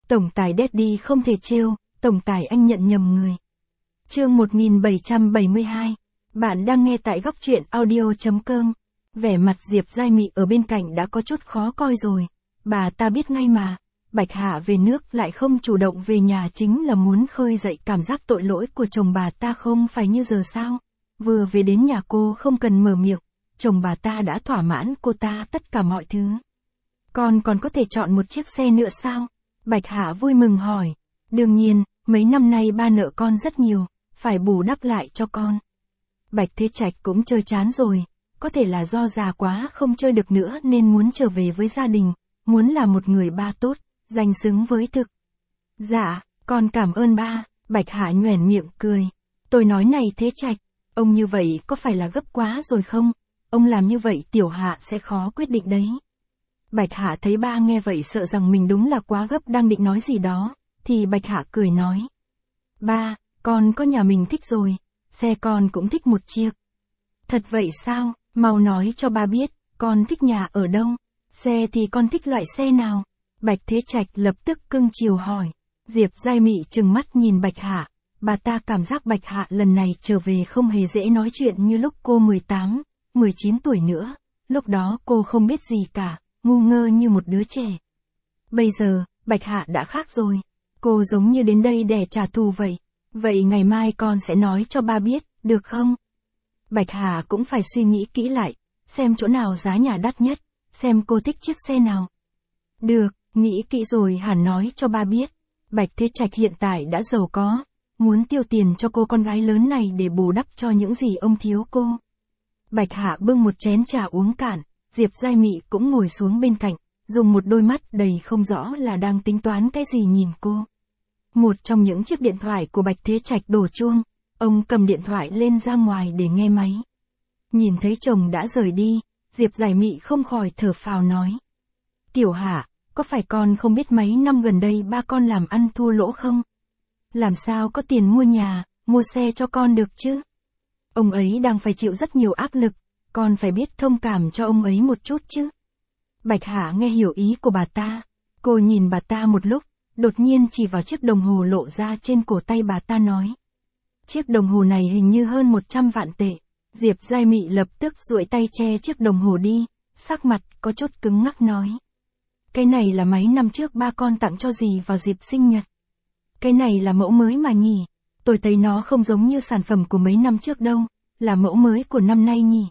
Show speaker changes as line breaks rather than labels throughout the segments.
Tổng tài Daddy không thể trêu, tổng tài anh nhận nhầm người. Chương 1772. Bạn đang nghe tại góc truyện audio.com. Vẻ mặt Diệp Giai Mị ở bên cạnh đã có chút khó coi rồi. Bà ta biết ngay mà, Bạch Hạ về nước lại không chủ động về nhà chính là muốn khơi dậy cảm giác tội lỗi của chồng bà ta không phải như giờ sao. Vừa về đến nhà cô không cần mở miệng, chồng bà ta đã thỏa mãn cô ta tất cả mọi thứ. Con còn có thể chọn một chiếc xe nữa sao? Bạch Hạ vui mừng hỏi. Đương nhiên, mấy năm nay ba nợ con rất nhiều, phải bù đắp lại cho con. Bạch Thế Trạch cũng chơi chán rồi, có thể là do già quá không chơi được nữa nên muốn trở về với gia đình, muốn là một người ba tốt, danh xứng với thực. Dạ, con cảm ơn ba, Bạch Hạ nhoẻn miệng cười. Tôi nói này Thế Trạch, ông như vậy có phải là gấp quá rồi không? Ông làm như vậy Tiểu Hạ sẽ khó quyết định đấy. Bạch Hạ thấy ba nghe vậy sợ rằng mình đúng là quá gấp đang định nói gì đó, thì Bạch Hạ cười nói. Ba, con có nhà mình thích rồi, xe con cũng thích một chiếc. Thật vậy sao, mau nói cho ba biết, con thích nhà ở đâu, xe thì con thích loại xe nào? Bạch Thế Trạch lập tức cưng chiều hỏi. Diệp Giai Mị trừng mắt nhìn Bạch Hạ, bà ta cảm giác Bạch Hạ lần này trở về không hề dễ nói chuyện như lúc cô 18, 19 tuổi nữa, lúc đó cô không biết gì cả, ngu ngơ như một đứa trẻ. Bây giờ, Bạch Hạ đã khác rồi, cô giống như đến đây để trả thù vậy. Vậy ngày mai con sẽ nói cho ba biết, được không? Bạch Hạ cũng phải suy nghĩ kỹ lại, xem chỗ nào giá nhà đắt nhất, xem cô thích chiếc xe nào. Được, nghĩ kỹ rồi hẳn nói cho ba biết. Bạch Thế Trạch hiện tại đã giàu có, muốn tiêu tiền cho cô con gái lớn này để bù đắp cho những gì ông thiếu cô. Bạch Hạ bưng một chén trà uống cạn, Diệp Giai Mị cũng ngồi xuống bên cạnh, dùng một đôi mắt đầy không rõ là đang tính toán cái gì nhìn cô. Một trong những chiếc điện thoại của Bạch Thế Trạch đổ chuông, ông cầm điện thoại lên ra ngoài để nghe máy. Nhìn thấy chồng đã rời đi, Diệp Giai Mị không khỏi thở phào nói. Tiểu Hạ, có phải con không biết mấy năm gần đây ba con làm ăn thua lỗ không? Làm sao có tiền mua nhà, mua xe cho con được chứ? Ông ấy đang phải chịu rất nhiều áp lực, con phải biết thông cảm cho ông ấy một chút chứ. Bạch Hạ nghe hiểu ý của bà ta, cô nhìn bà ta một lúc, đột nhiên chỉ vào chiếc đồng hồ lộ ra trên cổ tay bà ta nói. Chiếc đồng hồ này hình như hơn 100 vạn tệ. Diệp Giai Mị lập tức duỗi tay che chiếc đồng hồ đi, sắc mặt có chút cứng ngắc nói. Cái này là mấy năm trước ba con tặng cho dì vào dịp sinh nhật. Cái này là mẫu mới mà nhỉ, tôi thấy nó không giống như sản phẩm của mấy năm trước đâu, là mẫu mới của năm nay nhỉ.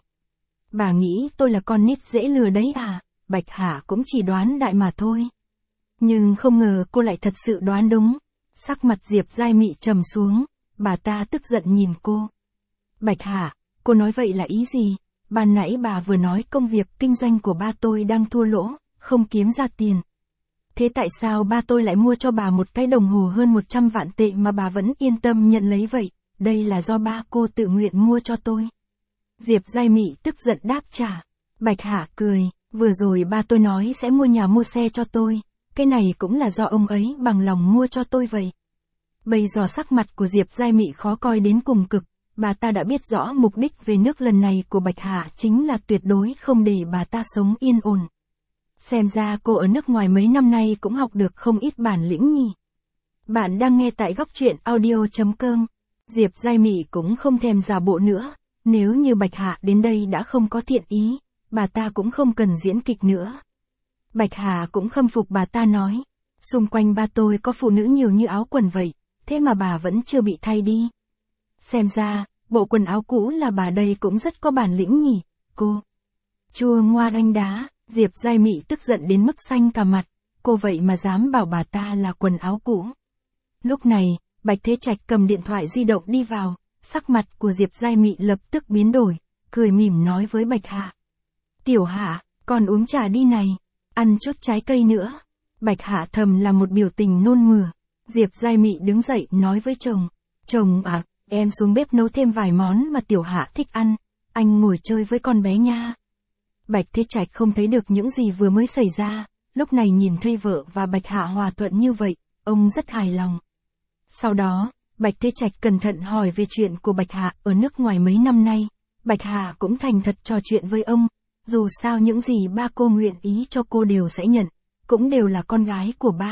Bà nghĩ tôi là con nít dễ lừa đấy à? Bạch Hạ cũng chỉ đoán đại mà thôi. Nhưng không ngờ cô lại thật sự đoán đúng. Sắc mặt Diệp Giai Mị trầm xuống, bà ta tức giận nhìn cô. Bạch Hạ, cô nói vậy là ý gì? Ban nãy bà vừa nói công việc kinh doanh của ba tôi đang thua lỗ, không kiếm ra tiền. Thế tại sao ba tôi lại mua cho bà một cái đồng hồ hơn 100 vạn tệ mà bà vẫn yên tâm nhận lấy vậy? Đây là do ba cô tự nguyện mua cho tôi. Diệp Giai Mị tức giận đáp trả. Bạch Hạ cười, vừa rồi ba tôi nói sẽ mua nhà mua xe cho tôi. Cái này cũng là do ông ấy bằng lòng mua cho tôi vậy. Bây giờ sắc mặt của Diệp Giai Mị khó coi đến cùng cực, bà ta đã biết rõ mục đích về nước lần này của Bạch Hạ chính là tuyệt đối không để bà ta sống yên ổn. Xem ra cô ở nước ngoài mấy năm nay cũng học được không ít bản lĩnh nhỉ. Bạn đang nghe tại góc truyện audio.com. Diệp Giai Mị cũng không thèm giả bộ nữa, nếu như Bạch Hạ đến đây đã không có thiện ý, bà ta cũng không cần diễn kịch nữa. Bạch Hạ cũng khâm phục bà ta nói, xung quanh ba tôi có phụ nữ nhiều như áo quần vậy, thế mà bà vẫn chưa bị thay đi. Xem ra, bộ quần áo cũ là bà đây cũng rất có bản lĩnh nhỉ, cô. Chua ngoa đanh đá, Diệp Giai Mị tức giận đến mức xanh cả mặt, cô vậy mà dám bảo bà ta là quần áo cũ. Lúc này, Bạch Thế Trạch cầm điện thoại di động đi vào, sắc mặt của Diệp Giai Mị lập tức biến đổi, cười mỉm nói với Bạch Hạ. Tiểu Hạ, con uống trà đi này, ăn chút trái cây nữa. Bạch Hạ thầm là một biểu tình nôn mửa. Diệp Giai Mị đứng dậy nói với chồng. Chồng à, em xuống bếp nấu thêm vài món mà Tiểu Hạ thích ăn, anh ngồi chơi với con bé nha. Bạch Thế Trạch không thấy được những gì vừa mới xảy ra, lúc này nhìn thấy vợ và Bạch Hạ hòa thuận như vậy, ông rất hài lòng. Sau đó, Bạch Thế Trạch cẩn thận hỏi về chuyện của Bạch Hạ ở nước ngoài mấy năm nay. Bạch Hạ cũng thành thật trò chuyện với ông, dù sao những gì ba cô nguyện ý cho cô đều sẽ nhận, cũng đều là con gái của ba,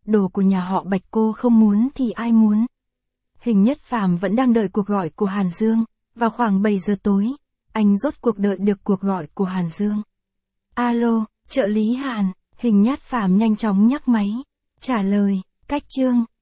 đồ của nhà họ Bạch cô không muốn thì ai muốn. Hình Nhất Phàm vẫn đang đợi cuộc gọi của Hàn Dương, vào khoảng 7 giờ tối, anh rốt cuộc đợi được cuộc gọi của Hàn Dương. Alo, trợ lý Hàn, Hình Nhất Phàm nhanh chóng nhấc máy, trả lời, Cách Trương,